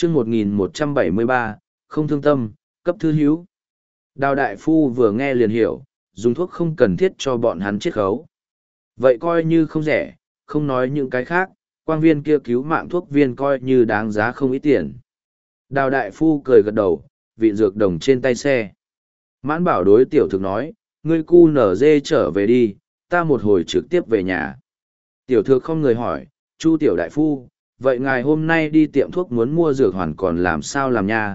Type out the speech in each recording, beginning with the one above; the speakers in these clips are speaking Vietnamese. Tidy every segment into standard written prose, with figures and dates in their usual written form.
chương 1173, không thương tâm, cấp thư hữu. Đào đại phu vừa nghe liền hiểu, dùng thuốc không cần thiết cho bọn hắn chiết khấu. Vậy coi như không rẻ, không nói những cái khác, quang viên kia cứu mạng thuốc viên coi như đáng giá không ít tiền. Đào đại phu cười gật đầu, vị dược đồng trên tay xe. Mãn bảo đối tiểu thực nói, ngươi cu nở dê trở về đi, ta một hồi trực tiếp về nhà. Tiểu thực không người hỏi, Chu tiểu đại phu, vậy ngài hôm nay đi tiệm thuốc muốn mua dược hoàn còn làm sao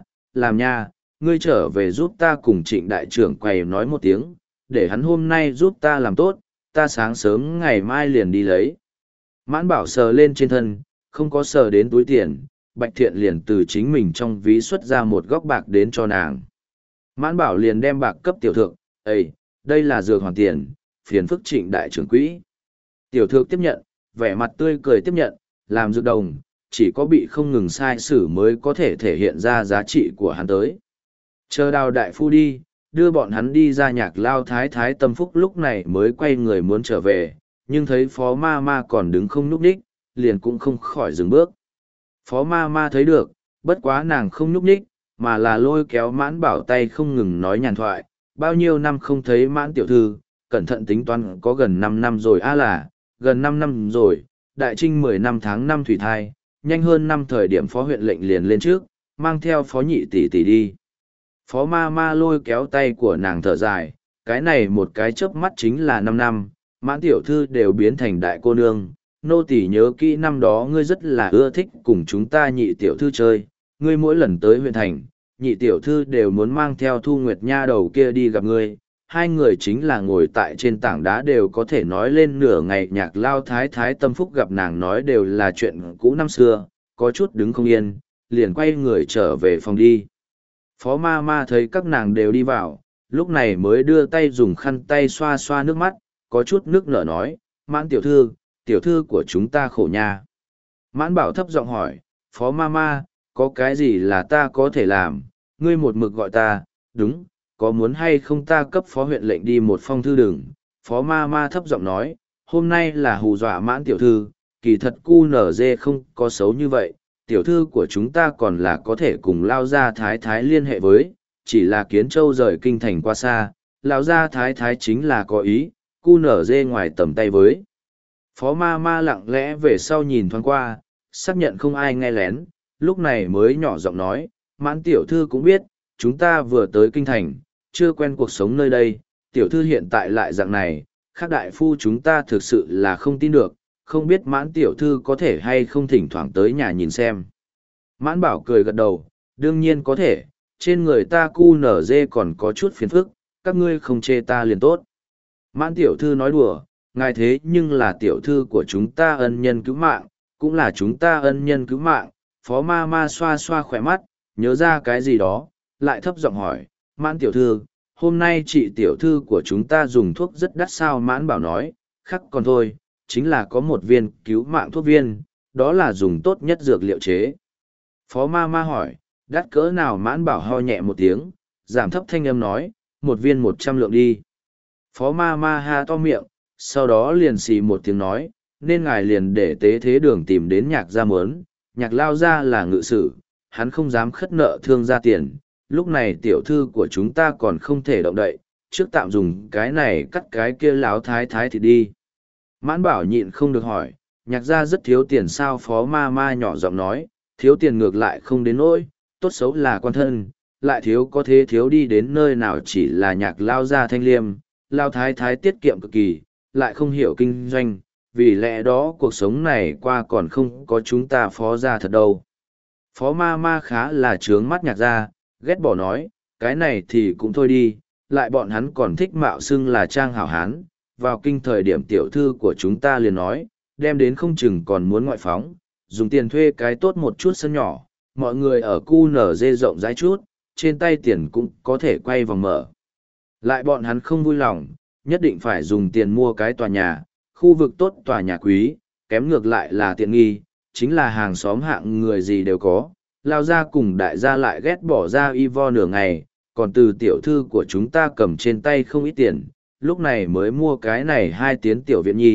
làm nha, ngươi trở về giúp ta cùng Trịnh đại trưởng quầy nói một tiếng, để hắn hôm nay giúp ta làm tốt, ta sáng sớm ngày mai liền đi lấy. Mãn bảo sờ lên trên thân, không có sờ đến túi tiền, Bạch Thiện liền từ chính mình trong ví xuất ra một góc bạc đến cho nàng. Mãn bảo liền đem bạc cấp tiểu thượng, Ê, đây là dược hoàn tiền, phiền phức Trịnh đại trưởng quỹ. Tiểu thượng tiếp nhận, vẻ mặt tươi cười tiếp nhận, làm dược đồng, chỉ có bị không ngừng sai sử mới có thể thể hiện ra giá trị của hắn tới. Chờ Đào đại phu đi, đưa bọn hắn đi ra nhạc lao thái thái tâm phúc lúc này mới quay người muốn trở về, nhưng thấy phó ma ma còn đứng không nhúc nhích, liền cũng không khỏi dừng bước. Phó ma ma thấy được, bất quá nàng không nhúc nhích, mà là lôi kéo Mãn bảo tay không ngừng nói nhàn thoại, bao nhiêu năm không thấy Mãn tiểu thư, cẩn thận tính toán có gần 5 năm rồi gần 5 năm rồi, đại trinh 10 năm tháng 5 thủy thai, nhanh hơn năm thời điểm phó huyện lệnh liền lên trước, mang theo phó nhị tỷ tỷ đi. Phó ma ma lôi kéo tay của nàng thở dài, cái này một cái chớp mắt chính là 5 năm, Mãn tiểu thư đều biến thành đại cô nương, nô tỳ nhớ kỹ năm đó ngươi rất là ưa thích cùng chúng ta nhị tiểu thư chơi, ngươi mỗi lần tới huyện thành, nhị tiểu thư đều muốn mang theo Thu Nguyệt nha đầu kia đi gặp ngươi, hai người chính là ngồi tại trên tảng đá đều có thể nói lên nửa ngày. Nhạc lao thái thái tâm phúc gặp nàng nói đều là chuyện cũ năm xưa, có chút đứng không yên, liền quay người trở về phòng đi. Phó ma ma thấy các nàng đều đi vào, lúc này mới đưa tay dùng khăn tay xoa xoa nước mắt, có chút nước nở nói, Mãn tiểu thư của chúng ta khổ nha. Mãn bảo thấp giọng hỏi, Phó ma ma, có cái gì là ta có thể làm, ngươi một mực gọi ta, đúng, có muốn hay không ta cấp phó huyện lệnh đi một phong thư đừng. Phó ma ma thấp giọng nói, hôm nay là hù dọa Mãn tiểu thư, kỳ thật cu nở dê không có xấu như vậy, tiểu thư của chúng ta còn là có thể cùng lao gia thái thái liên hệ với, chỉ là Kiến Châu rời kinh thành qua xa, lao gia thái thái chính là có ý, cu nở dê ngoài tầm tay với. Phó ma ma lặng lẽ về sau nhìn thoáng qua, xác nhận không ai nghe lén, lúc này mới nhỏ giọng nói, Mãn tiểu thư cũng biết, chúng ta vừa tới kinh thành, chưa quen cuộc sống nơi đây, tiểu thư hiện tại lại dạng này, khác đại phu chúng ta thực sự là không tin được, không biết Mãn tiểu thư có thể hay không thỉnh thoảng tới nhà nhìn xem. Mãn bảo cười gật đầu, đương nhiên có thể, trên người ta cu nở dê còn có chút phiền phức, các ngươi không chê ta liền tốt. Mãn tiểu thư nói đùa, ngài thế nhưng là tiểu thư của chúng ta ân nhân cứu mạng, cũng là chúng ta ân nhân cứu mạng. Phó ma ma xoa xoa khỏe mắt, nhớ ra cái gì đó, lại thấp giọng hỏi, Mãn tiểu thư, hôm nay chị tiểu thư của chúng ta dùng thuốc rất đắt sao? Mãn bảo nói, khắc còn thôi, chính là có một viên cứu mạng thuốc viên, đó là dùng tốt nhất dược liệu chế. Phó ma ma hỏi, đắt cỡ nào? Mãn bảo ho nhẹ một tiếng, giảm thấp thanh âm nói, một viên 100 lượng đi. Phó ma ma ha to miệng, sau đó liền xì một tiếng nói, nên ngài liền để tế thế đường tìm đến nhạc gia mớn, nhạc lao gia là ngự sử, hắn không dám khất nợ thương gia tiền, lúc này tiểu thư của chúng ta còn không thể động đậy, trước tạm dùng cái này cắt cái kia láo thái thái thì đi. Mãn bảo nhịn không được hỏi, nhạc gia rất thiếu tiền sao? Phó ma ma nhỏ giọng nói, thiếu tiền ngược lại không đến nỗi, tốt xấu là quan thân, lại thiếu có thế thiếu đi đến nơi nào, chỉ là nhạc lao gia thanh liêm, lao thái thái tiết kiệm cực kỳ, lại không hiểu kinh doanh, vì lẽ đó cuộc sống này qua còn không có chúng ta phó gia thật đâu. Phó ma ma khá là trướng mắt nhạc gia, ghét bỏ nói, cái này thì cũng thôi đi, lại bọn hắn còn thích mạo xưng là trang hảo hán, vào kinh thời điểm tiểu thư của chúng ta liền nói, đem đến không chừng còn muốn ngoại phóng, dùng tiền thuê cái tốt một chút sân nhỏ, mọi người ở cu nở dê rộng rãi chút, trên tay tiền cũng có thể quay vòng mở. Lại bọn hắn không vui lòng, nhất định phải dùng tiền mua cái tòa nhà, khu vực tốt tòa nhà quý, kém ngược lại là tiện nghi, chính là hàng xóm hạng người gì đều có. Lao ra cùng đại gia lại ghét bỏ ra y vo nửa ngày, còn từ tiểu thư của chúng ta cầm trên tay không ít tiền, lúc này mới mua cái này 2 tiến tiểu viện nhi,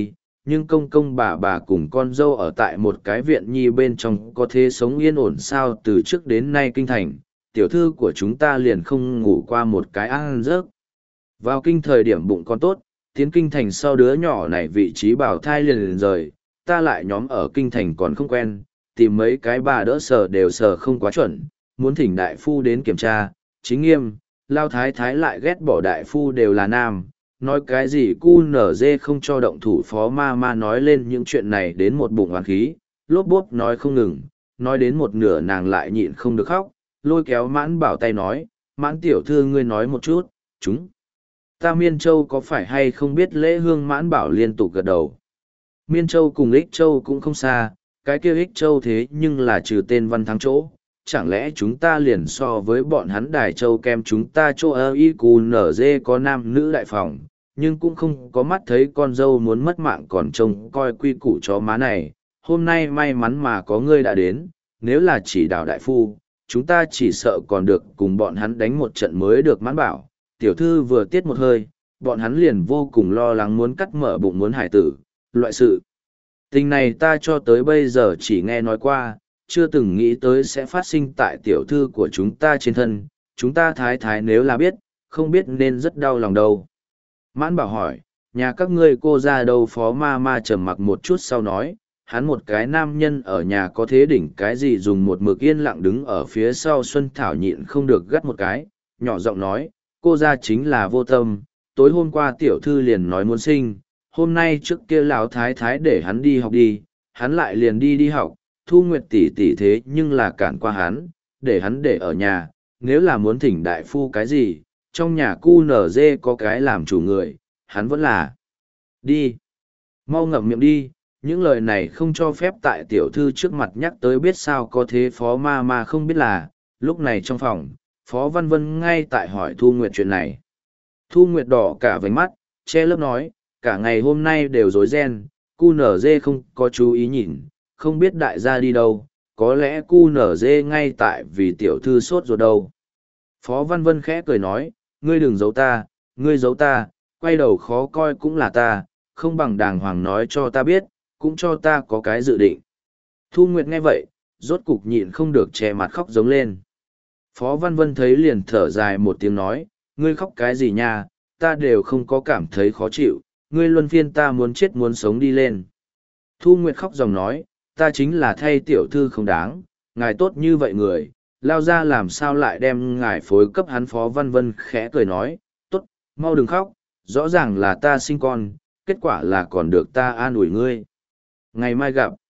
nhưng công công bà cùng con dâu ở tại một cái viện nhi bên trong có thế sống yên ổn sao từ trước đến nay kinh thành, tiểu thư của chúng ta liền không ngủ qua một cái ăn giấc. Vào kinh thời điểm bụng con tốt, tiến kinh thành sau đứa nhỏ này vị trí bảo thai liền rời, ta lại nhóm ở kinh thành còn không quen, tìm mấy cái bà đỡ sờ đều sờ không quá chuẩn, muốn thỉnh đại phu đến kiểm tra, chính nghiêm, lao thái thái lại ghét bỏ đại phu đều là nam, nói cái gì cu nở dê không cho động thủ phó ma nói lên những chuyện này đến một bụng oán khí, lốp bốp nói không ngừng, nói đến một nửa nàng lại nhịn không được khóc, lôi kéo Mãn Bảo tay nói, Mãn tiểu thư ngươi nói một chút, chúng ta Miên Châu có phải hay không biết lễ hương? Mãn Bảo liên tục gật đầu. Miên Châu cùng Ích Châu cũng không xa, cái kia Ích Châu thế nhưng là trừ tên Văn Thắng chỗ, chẳng lẽ chúng ta liền so với bọn hắn Đài Châu kem chúng ta chỗ ơ y cù nở dê có nam nữ đại phòng, nhưng cũng không có mắt thấy con dâu muốn mất mạng còn trông coi quy củ chó má này. Hôm nay may mắn mà có ngươi đã đến, nếu là chỉ đào đại phu, chúng ta chỉ sợ còn được cùng bọn hắn đánh một trận mới được. Mãn Bảo tiểu thư vừa tiết một hơi, bọn hắn liền vô cùng lo lắng muốn cắt mở bụng muốn hải tử, loại sự tình này ta cho tới bây giờ chỉ nghe nói qua, chưa từng nghĩ tới sẽ phát sinh tại tiểu thư của chúng ta trên thân, chúng ta thái thái nếu là biết, không biết nên rất đau lòng đâu. Mãn Bảo hỏi, nhà các ngươi cô ra đâu? Phó ma trầm mặc một chút sau nói, hắn một cái nam nhân ở nhà có thế đỉnh cái gì dùng một mực yên lặng đứng ở phía sau. Xuân Thảo nhịn không được gắt một cái, nhỏ giọng nói, cô ra chính là vô tâm, tối hôm qua tiểu thư liền nói muốn sinh, hôm nay trước kia lão thái thái để hắn đi học đi, hắn lại liền đi học, Thu Nguyệt tỷ tỷ thế nhưng là cản qua hắn, để hắn để ở nhà, nếu là muốn thỉnh đại phu cái gì, trong nhà cu nở dê có cái làm chủ người, hắn vẫn là đi. Mau ngậm miệng đi, những lời này không cho phép tại tiểu thư trước mặt nhắc tới, biết sao có thế. Phó ma không biết là, lúc này trong phòng, Phó Văn Vân ngay tại hỏi Thu Nguyệt chuyện này. Thu Nguyệt đỏ cả vành mắt, che lớp nói, cả ngày hôm nay đều rối ren, cu nở dê không có chú ý nhìn, không biết đại gia đi đâu, có lẽ cu nở dê ngay tại vì tiểu thư sốt ruột đâu. Phó Văn Vân khẽ cười nói, ngươi đừng giấu ta, ngươi giấu ta, quay đầu khó coi cũng là ta, không bằng đàng hoàng nói cho ta biết, cũng cho ta có cái dự định. Thu Nguyệt nghe vậy, rốt cục nhịn không được che mặt khóc giống lên. Phó Văn Vân thấy liền thở dài một tiếng nói, ngươi khóc cái gì nha, ta đều không có cảm thấy khó chịu, ngươi luân phiên ta muốn chết muốn sống đi lên. Thu Nguyệt khóc dòng nói, ta chính là thay tiểu thư không đáng, ngài tốt như vậy người, lao ra làm sao lại đem ngài phối cấp hắn. Phó Văn Vân khẽ cười nói, tốt, mau đừng khóc, rõ ràng là ta sinh con, kết quả là còn được ta an ủi ngươi. Ngày mai gặp.